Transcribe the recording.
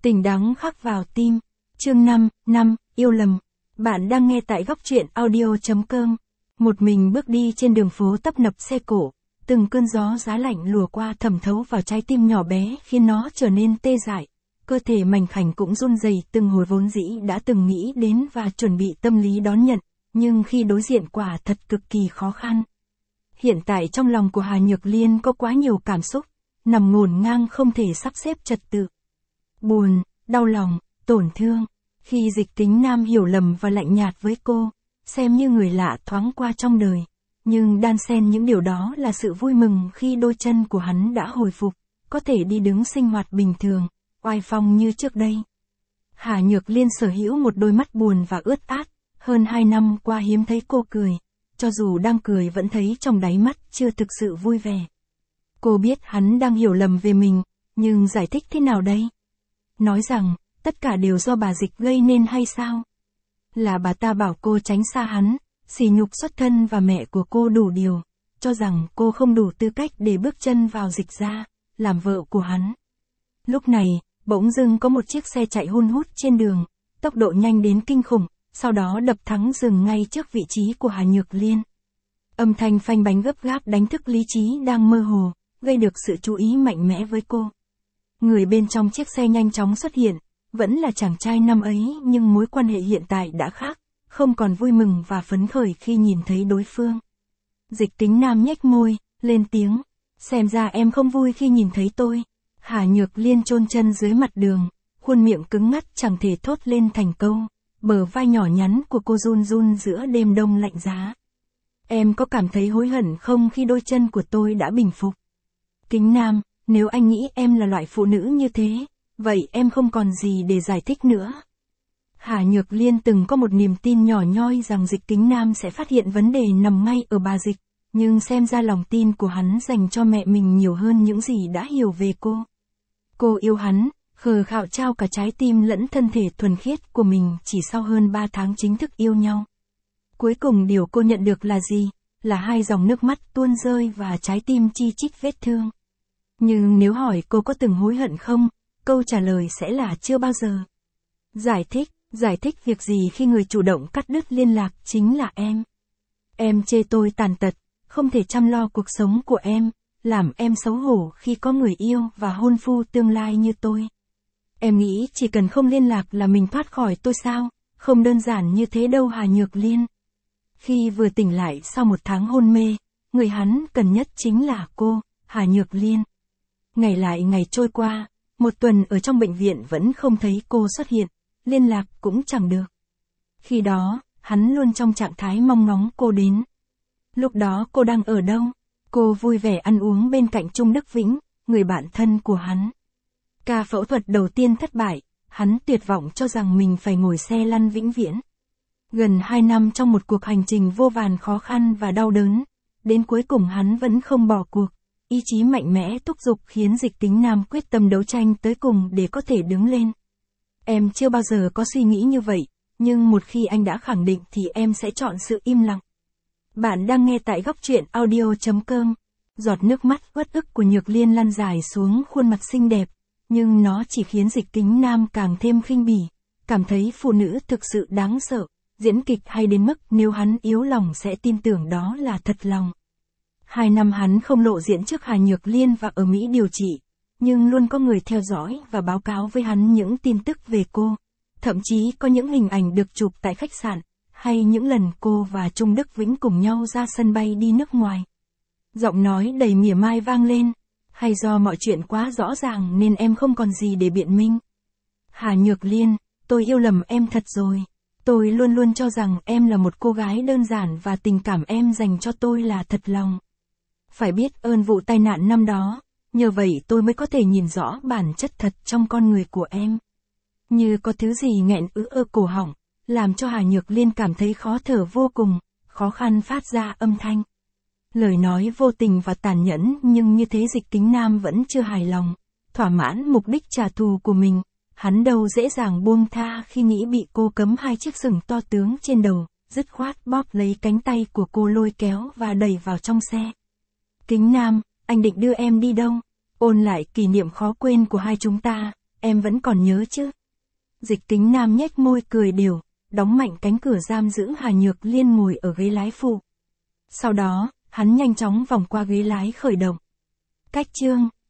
Tình đắng khắc vào tim. Chương 5, yêu lầm. Bạn đang nghe tại góc truyện audio.com. Một mình bước đi trên đường phố tấp nập xe cộ, từng cơn gió giá lạnh lùa qua thẩm thấu vào trái tim nhỏ bé khiến nó trở nên tê dại. Cơ thể mảnh khảnh cũng run rẩy từng hồi vốn dĩ đã từng nghĩ đến và chuẩn bị tâm lý đón nhận, nhưng khi đối diện quả thật cực kỳ khó khăn. Hiện tại trong lòng của Hà Nhược Liên có quá nhiều cảm xúc, nằm ngổn ngang không thể sắp xếp trật tự. Buồn, đau lòng, tổn thương. Khi Dịch Kính Nam hiểu lầm và lạnh nhạt với cô, xem như người lạ thoáng qua trong đời. Nhưng đan xen những điều đó là sự vui mừng khi đôi chân của hắn đã hồi phục, có thể đi đứng sinh hoạt bình thường, oai phong như trước đây. Hà Nhược Liên sở hữu một đôi mắt buồn và ướt át, hơn 2 năm qua hiếm thấy cô cười, cho dù đang cười vẫn thấy trong đáy mắt chưa thực sự vui vẻ. Cô biết hắn đang hiểu lầm về mình, nhưng giải thích thế nào đây? Nói rằng, tất cả đều do bà Dịch gây nên hay sao? Là bà ta bảo cô tránh xa hắn, sỉ nhục xuất thân và mẹ của cô đủ điều, cho rằng cô không đủ tư cách để bước chân vào Dịch gia, làm vợ của hắn. Lúc này, bỗng dưng có một chiếc xe chạy hun hút trên đường, tốc độ nhanh đến kinh khủng, sau đó đập thắng dừng ngay trước vị trí của Hà Nhược Liên. Âm thanh phanh bánh gấp gáp đánh thức lý trí đang mơ hồ, gây được sự chú ý mạnh mẽ với cô. Người bên trong chiếc xe nhanh chóng xuất hiện, vẫn là chàng trai năm ấy nhưng mối quan hệ hiện tại đã khác, không còn vui mừng và phấn khởi khi nhìn thấy đối phương. Dịch Kính Nam nhếch môi, lên tiếng, xem ra em không vui khi nhìn thấy tôi. Hà Nhược Liên chôn chân dưới mặt đường, khuôn miệng cứng ngắt chẳng thể thốt lên thành câu, bờ vai nhỏ nhắn của cô run run giữa đêm đông lạnh giá. Em có cảm thấy hối hận không khi đôi chân của tôi đã bình phục? Kính Nam, nếu anh nghĩ em là loại phụ nữ như thế, vậy em không còn gì để giải thích nữa. Hà Nhược Liên từng có một niềm tin nhỏ nhoi rằng Dịch Kính Nam sẽ phát hiện vấn đề nằm ngay ở bà Dịch, nhưng xem ra lòng tin của hắn dành cho mẹ mình nhiều hơn những gì đã hiểu về cô. Cô yêu hắn, khờ khạo trao cả trái tim lẫn thân thể thuần khiết của mình chỉ sau hơn 3 tháng chính thức yêu nhau. Cuối cùng điều cô nhận được là gì? Là 2 dòng nước mắt tuôn rơi và trái tim chi chít vết thương. Nhưng nếu hỏi cô có từng hối hận không, câu trả lời sẽ là chưa bao giờ. Giải thích việc gì khi người chủ động cắt đứt liên lạc chính là em. Em chê tôi tàn tật, không thể chăm lo cuộc sống của em, làm em xấu hổ khi có người yêu và hôn phu tương lai như tôi. Em nghĩ chỉ cần không liên lạc là mình thoát khỏi tôi sao? Không đơn giản như thế đâu Hà Nhược Liên. Khi vừa tỉnh lại sau 1 tháng hôn mê, người hắn cần nhất chính là cô, Hà Nhược Liên. Ngày lại ngày trôi qua, 1 tuần ở trong bệnh viện vẫn không thấy cô xuất hiện, liên lạc cũng chẳng được. Khi đó, hắn luôn trong trạng thái mong ngóng cô đến. Lúc đó cô đang ở đâu? Cô vui vẻ ăn uống bên cạnh Trung Đức Vĩnh, người bạn thân của hắn. Ca phẫu thuật đầu tiên thất bại, hắn tuyệt vọng cho rằng mình phải ngồi xe lăn vĩnh viễn. Gần 2 năm trong một cuộc hành trình vô vàn khó khăn và đau đớn, đến cuối cùng hắn vẫn không bỏ cuộc. Ý chí mạnh mẽ thúc giục khiến Dịch Kính Nam quyết tâm đấu tranh tới cùng để có thể đứng lên. Em chưa bao giờ có suy nghĩ như vậy, nhưng một khi anh đã khẳng định thì em sẽ chọn sự im lặng. Bạn đang nghe tại góc truyện audio.com. Giọt nước mắt uất ức của Nhược Liên lăn dài xuống khuôn mặt xinh đẹp, nhưng nó chỉ khiến Dịch Kính Nam càng thêm khinh bỉ, cảm thấy phụ nữ thực sự đáng sợ, diễn kịch hay đến mức nếu hắn yếu lòng sẽ tin tưởng đó là thật lòng. 2 năm hắn không lộ diện trước Hà Nhược Liên và ở Mỹ điều trị, nhưng luôn có người theo dõi và báo cáo với hắn những tin tức về cô. Thậm chí có những hình ảnh được chụp tại khách sạn, hay những lần cô và Trung Đức Vĩnh cùng nhau ra sân bay đi nước ngoài. Giọng nói đầy mỉa mai vang lên, hay do mọi chuyện quá rõ ràng nên em không còn gì để biện minh. Hà Nhược Liên, tôi yêu lầm em thật rồi. Tôi luôn luôn cho rằng em là một cô gái đơn giản và tình cảm em dành cho tôi là thật lòng. Phải biết ơn vụ tai nạn năm đó, nhờ vậy tôi mới có thể nhìn rõ bản chất thật trong con người của em. Như có thứ gì nghẹn ở cổ họng, làm cho Hà Nhược Liên cảm thấy khó thở vô cùng, khó khăn phát ra âm thanh. Lời nói vô tình và tàn nhẫn nhưng như thế Dịch Kính Nam vẫn chưa hài lòng, thỏa mãn mục đích trả thù của mình. Hắn đâu dễ dàng buông tha khi nghĩ bị cô cấm 2 chiếc sừng to tướng trên đầu, dứt khoát bóp lấy cánh tay của cô lôi kéo và đẩy vào trong xe. Kính Nam, anh định đưa em đi đâu? Ôn lại kỷ niệm khó quên của hai chúng ta, em vẫn còn nhớ chứ? Dịch Kính Nam nhếch môi cười đều, đóng mạnh cánh cửa giam giữ Hà Nhược Liên ngồi ở ghế lái phụ. Sau đó, hắn nhanh chóng vòng qua ghế lái khởi động. Cách chương